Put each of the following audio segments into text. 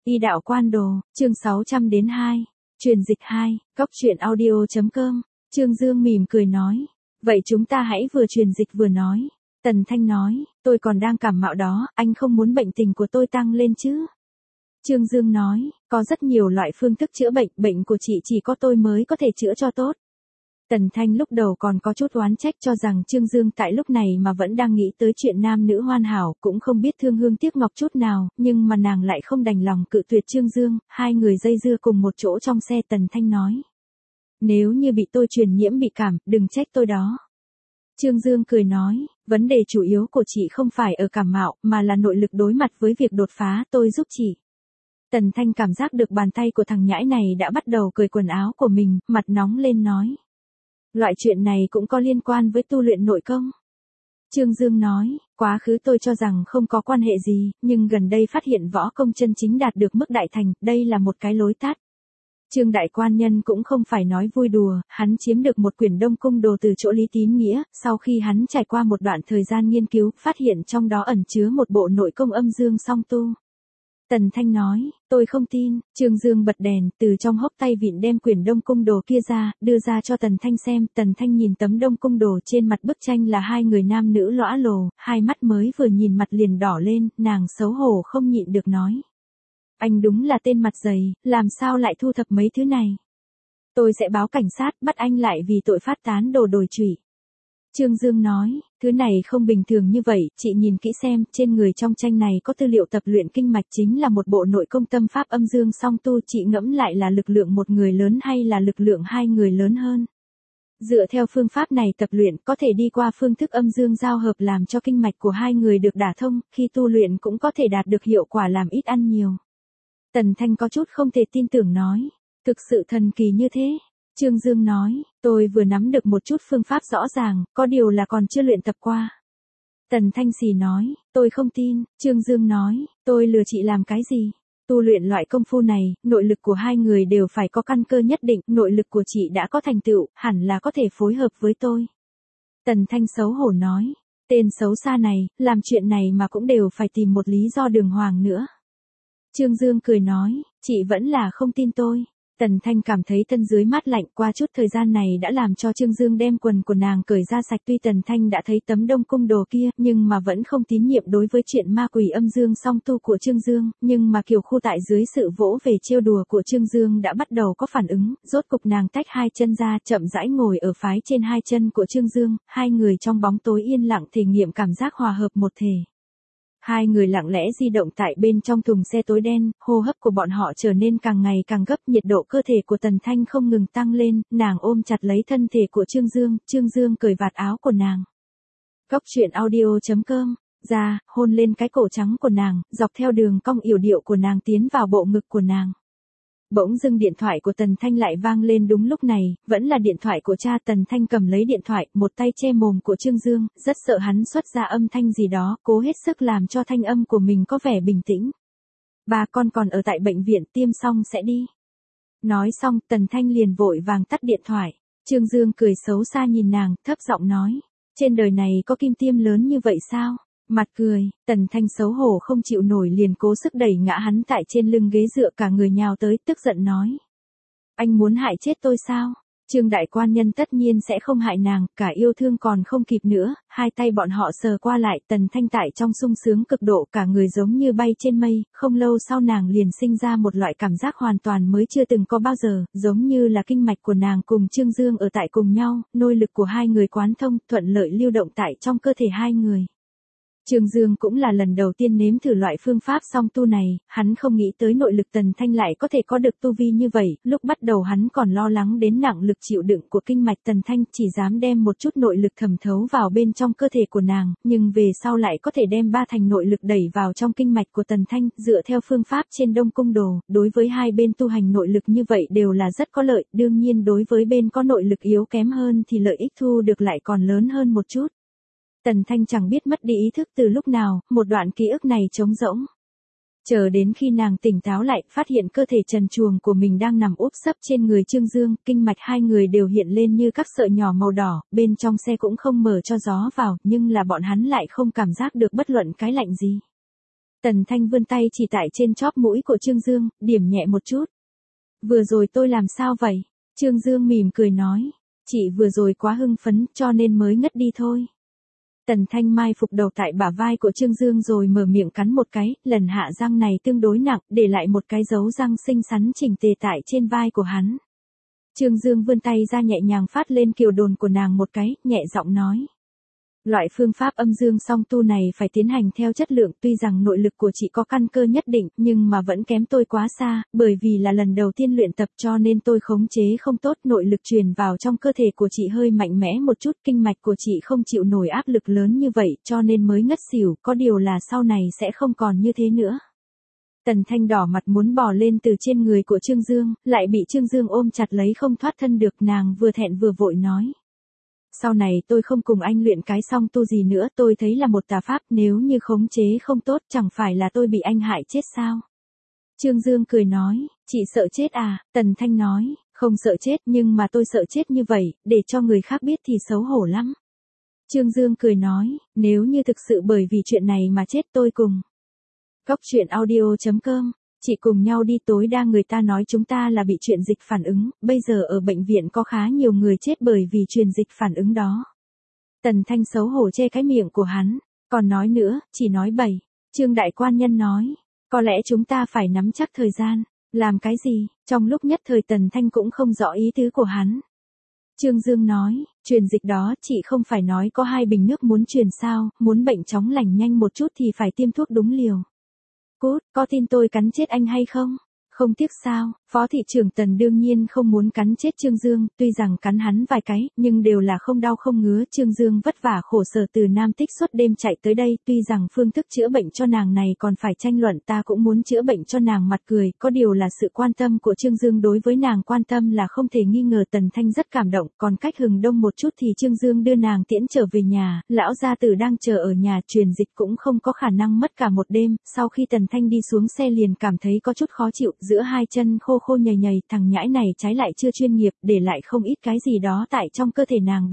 Y đạo quan đồ, chương 600-2, truyền dịch 2, góc truyện audio.com, Trương Dương mỉm cười nói. Vậy chúng ta hãy vừa truyền dịch vừa nói. Tần Thanh nói, tôi còn đang cảm mạo đó, anh không muốn bệnh tình của tôi tăng lên chứ? Trương Dương nói, có rất nhiều loại phương thức chữa bệnh, bệnh của chị chỉ có tôi mới có thể chữa cho tốt. Tần Thanh lúc đầu còn có chút oán trách cho rằng Trương Dương tại lúc này mà vẫn đang nghĩ tới chuyện nam nữ hoàn hảo, cũng không biết thương hương tiếc ngọc chút nào, nhưng mà nàng lại không đành lòng cự tuyệt Trương Dương, hai người dây dưa cùng một chỗ trong xe. Tần Thanh nói, nếu như bị tôi truyền nhiễm bị cảm, đừng trách tôi đó. Trương Dương cười nói, vấn đề chủ yếu của chị không phải ở cảm mạo, mà là nội lực đối mặt với việc đột phá, tôi giúp chị. Tần Thanh cảm giác được bàn tay của thằng nhãi này đã bắt đầu cởi quần áo của mình, mặt nóng lên nói. Loại chuyện này cũng có liên quan với tu luyện nội công. Trương Dương nói, quá khứ tôi cho rằng không có quan hệ gì, nhưng gần đây phát hiện võ công chân chính đạt được mức đại thành, đây là một cái lối tắt. Trương đại quan nhân cũng không phải nói vui đùa, hắn chiếm được một quyển Đông Cung Đồ từ chỗ Lý Tín Nghĩa, sau khi hắn trải qua một đoạn thời gian nghiên cứu, phát hiện trong đó ẩn chứa một bộ nội công âm dương song tu. Tần Thanh nói, tôi không tin. Trương Dương bật đèn, từ trong hốc tay vịn đem quyển Đông Cung Đồ kia ra, đưa ra cho Tần Thanh xem. Tần Thanh nhìn tấm Đông Cung Đồ trên mặt bức tranh là hai người nam nữ lõa lồ, hai mắt mới vừa nhìn mặt liền đỏ lên, nàng xấu hổ không nhịn được nói. Anh đúng là tên mặt dày, làm sao lại thu thập mấy thứ này? Tôi sẽ báo cảnh sát, bắt anh lại vì tội phát tán đồ đồi trụy. Trương Dương nói, thứ này không bình thường như vậy, chị nhìn kỹ xem, trên người trong tranh này có tư liệu tập luyện kinh mạch, chính là một bộ nội công tâm pháp âm dương song tu, chị ngẫm lại là lực lượng một người lớn hay là lực lượng hai người lớn hơn. Dựa theo phương pháp này tập luyện, có thể đi qua phương thức âm dương giao hợp làm cho kinh mạch của hai người được đả thông, khi tu luyện cũng có thể đạt được hiệu quả làm ít ăn nhiều. Tần Thanh có chút không thể tin tưởng nói, thực sự thần kỳ như thế. Trương Dương nói, tôi vừa nắm được một chút phương pháp rõ ràng, có điều là còn chưa luyện tập qua. Tần Thanh xì nói, tôi không tin. Trương Dương nói, tôi lừa chị làm cái gì? Tu luyện loại công phu này, nội lực của hai người đều phải có căn cơ nhất định, nội lực của chị đã có thành tựu, hẳn là có thể phối hợp với tôi. Tần Thanh xấu hổ nói, tên xấu xa này, làm chuyện này mà cũng đều phải tìm một lý do đường hoàng nữa. Trương Dương cười nói, chị vẫn là không tin tôi. Tần Thanh cảm thấy thân dưới mát lạnh, qua chút thời gian này đã làm cho Trương Dương đem quần của nàng cởi ra sạch. Tuy Tần Thanh đã thấy tấm Đông Cung Đồ kia, nhưng mà vẫn không tín nhiệm đối với chuyện ma quỷ âm dương song tu của Trương Dương, nhưng mà Kiều Khu tại dưới sự vỗ về trêu đùa của Trương Dương đã bắt đầu có phản ứng, rốt cục nàng tách hai chân ra, chậm rãi ngồi ở phái trên hai chân của Trương Dương, hai người trong bóng tối yên lặng thể nghiệm cảm giác hòa hợp một thể. Hai người lặng lẽ di động tại bên trong thùng xe tối đen, hô hấp của bọn họ trở nên càng ngày càng gấp, nhiệt độ cơ thể của Tần Thanh không ngừng tăng lên, nàng ôm chặt lấy thân thể của Trương Dương cởi vạt áo của nàng. Góc truyện audio.com, ra, hôn lên cái cổ trắng của nàng, dọc theo đường cong yểu điệu của nàng tiến vào bộ ngực của nàng. Bỗng dưng điện thoại của Tần Thanh lại vang lên đúng lúc này, vẫn là điện thoại của cha. Tần Thanh cầm lấy điện thoại, một tay che mồm của Trương Dương, rất sợ hắn xuất ra âm thanh gì đó, cố hết sức làm cho thanh âm của mình có vẻ bình tĩnh. Bà con còn ở tại bệnh viện, tiêm xong sẽ đi. Nói xong, Tần Thanh liền vội vàng tắt điện thoại. Trương Dương cười xấu xa nhìn nàng, thấp giọng nói, trên đời này có kim tiêm lớn như vậy sao? Mặt cười, Tần Thanh xấu hổ không chịu nổi liền cố sức đẩy ngã hắn tại trên lưng ghế dựa, cả người nhào tới, tức giận nói. Anh muốn hại chết tôi sao? Trương đại quan nhân tất nhiên sẽ không hại nàng, cả yêu thương còn không kịp nữa, hai tay bọn họ sờ qua lại. Tần Thanh tại trong sung sướng cực độ, cả người giống như bay trên mây, không lâu sau nàng liền sinh ra một loại cảm giác hoàn toàn mới chưa từng có bao giờ, giống như là kinh mạch của nàng cùng Trương Dương ở tại cùng nhau, nội lực của hai người quán thông, thuận lợi lưu động tại trong cơ thể hai người. Trương Dương cũng là lần đầu tiên nếm thử loại phương pháp song tu này, hắn không nghĩ tới nội lực Tần Thanh lại có thể có được tu vi như vậy, lúc bắt đầu hắn còn lo lắng đến nặng lực chịu đựng của kinh mạch Tần Thanh, chỉ dám đem một chút nội lực thẩm thấu vào bên trong cơ thể của nàng, nhưng về sau lại có thể đem ba thành nội lực đẩy vào trong kinh mạch của Tần Thanh, dựa theo phương pháp trên Đông Cung Đồ, đối với hai bên tu hành nội lực như vậy đều là rất có lợi, đương nhiên đối với bên có nội lực yếu kém hơn thì lợi ích thu được lại còn lớn hơn một chút. Tần Thanh chẳng biết mất đi ý thức từ lúc nào, một đoạn ký ức này trống rỗng. Chờ đến khi nàng tỉnh táo lại, phát hiện cơ thể trần truồng của mình đang nằm úp sấp trên người Trương Dương, kinh mạch hai người đều hiện lên như các sợi nhỏ màu đỏ, bên trong xe cũng không mở cho gió vào, nhưng là bọn hắn lại không cảm giác được bất luận cái lạnh gì. Tần Thanh vươn tay chỉ tại trên chóp mũi của Trương Dương, điểm nhẹ một chút. Vừa rồi tôi làm sao vậy? Trương Dương mỉm cười nói. Chị vừa rồi quá hưng phấn cho nên mới ngất đi thôi. Tần Thanh mai phục đầu tại bả vai của Trương Dương rồi mở miệng cắn một cái, lần hạ răng này tương đối nặng, để lại một cái dấu răng xinh xắn chỉnh tề tại trên vai của hắn. Trương Dương vươn tay ra nhẹ nhàng phát lên kiều đồn của nàng một cái, nhẹ giọng nói. Loại phương pháp âm dương song tu này phải tiến hành theo chất lượng, tuy rằng nội lực của chị có căn cơ nhất định, nhưng mà vẫn kém tôi quá xa, bởi vì là lần đầu tiên luyện tập cho nên tôi khống chế không tốt, nội lực truyền vào trong cơ thể của chị hơi mạnh mẽ một chút, kinh mạch của chị không chịu nổi áp lực lớn như vậy, cho nên mới ngất xỉu, có điều là sau này sẽ không còn như thế nữa. Tần Thanh đỏ mặt muốn bò lên từ trên người của Trương Dương, lại bị Trương Dương ôm chặt lấy không thoát thân được, nàng vừa thẹn vừa vội nói. Sau này tôi không cùng anh luyện cái song tu gì nữa, tôi thấy là một tà pháp, nếu như khống chế không tốt chẳng phải là tôi bị anh hại chết sao? Trương Dương cười nói, chị sợ chết à? Tần Thanh nói, không sợ chết nhưng mà tôi sợ chết như vậy, để cho người khác biết thì xấu hổ lắm. Trương Dương cười nói, nếu như thực sự bởi vì chuyện này mà chết tôi cùng. Cóc truyện audio.com, chị cùng nhau đi, tối đa người ta nói chúng ta là bị truyền dịch phản ứng, bây giờ ở bệnh viện có khá nhiều người chết bởi vì truyền dịch phản ứng đó. Tần Thanh xấu hổ che cái miệng của hắn, còn nói nữa, chỉ nói bậy. Trương Đại Quan Nhân nói, có lẽ chúng ta phải nắm chắc thời gian, làm cái gì, trong lúc nhất thời Tần Thanh cũng không rõ ý tứ của hắn. Trương Dương nói, truyền dịch đó, chị không phải nói có 2 bình nước muốn truyền sao, muốn bệnh chóng lành nhanh một chút thì phải tiêm thuốc đúng liều. Cút, có tin tôi cắn chết anh hay không? Không tiếc sao? Phó thị trưởng Tần đương nhiên không muốn cắn chết Trương Dương, tuy rằng cắn hắn vài cái, nhưng đều là không đau không ngứa. Trương Dương vất vả khổ sở từ Nam Tích suốt đêm chạy tới đây, tuy rằng phương thức chữa bệnh cho nàng này còn phải tranh luận, ta cũng muốn chữa bệnh cho nàng mặt cười, có điều là sự quan tâm của Trương Dương đối với nàng quan tâm là không thể nghi ngờ. Tần Thanh rất cảm động, còn cách hừng đông một chút thì Trương Dương đưa nàng tiễn trở về nhà, lão gia tử đang chờ ở nhà, truyền dịch cũng không có khả năng mất cả một đêm. Sau khi Tần Thanh đi xuống xe liền cảm thấy có chút khó chịu, giữa hai chân khô khô nhầy nhầy, thằng nhãi này trái lại chưa chuyên nghiệp, để lại không ít cái gì đó tại trong cơ thể nàng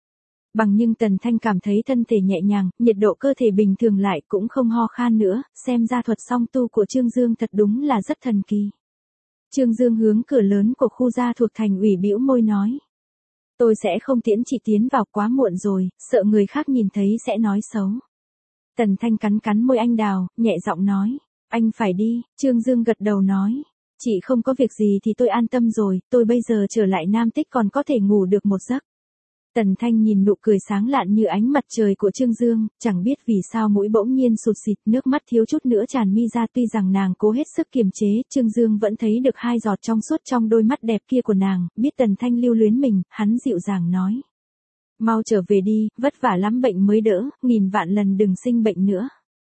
bằng nhưng Tần Thanh cảm thấy thân thể nhẹ nhàng, nhiệt độ cơ thể bình thường lại cũng không ho khan nữa, xem ra thuật song tu của Trương Dương thật đúng là rất thần kỳ. Trương Dương hướng cửa lớn của khu gia thuộc thành ủy bĩu môi nói. Tôi sẽ không tiễn chị tiến vào, quá muộn rồi, sợ người khác nhìn thấy sẽ nói xấu. Tần Thanh cắn cắn môi anh đào, nhẹ giọng nói. Anh phải đi, Trương Dương gật đầu nói. Chị không có việc gì thì tôi an tâm rồi, tôi bây giờ trở lại Nam Tích còn có thể ngủ được một giấc. Tần Thanh nhìn nụ cười sáng lạn như ánh mặt trời của Trương Dương, chẳng biết vì sao mũi bỗng nhiên sụt xịt, nước mắt thiếu chút nữa tràn mi ra, tuy rằng nàng cố hết sức kiềm chế, Trương Dương vẫn thấy được 2 giọt trong suốt trong đôi mắt đẹp kia của nàng, biết Tần Thanh lưu luyến mình, hắn dịu dàng nói. Mau trở về đi, vất vả lắm bệnh mới đỡ, nghìn vạn lần đừng sinh bệnh nữa.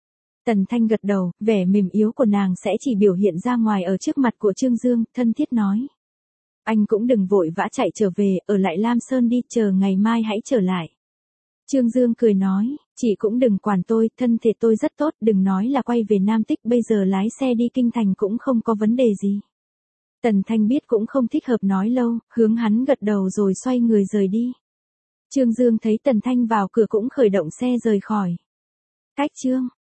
Tần Thanh gật đầu, vẻ mềm yếu của nàng sẽ chỉ biểu hiện ra ngoài ở trước mặt của Trương Dương, thân thiết nói. Anh cũng đừng vội vã chạy trở về, ở lại Lam Sơn đi, chờ ngày mai hãy trở lại. Trương Dương cười nói, chị cũng đừng quản tôi, thân thể tôi rất tốt, đừng nói là quay về Nam Tích, bây giờ lái xe đi kinh thành cũng không có vấn đề gì. Tần Thanh biết cũng không thích hợp nói lâu, hướng hắn gật đầu rồi xoay người rời đi. Trương Dương thấy Tần Thanh vào cửa cũng khởi động xe rời khỏi. Cách chương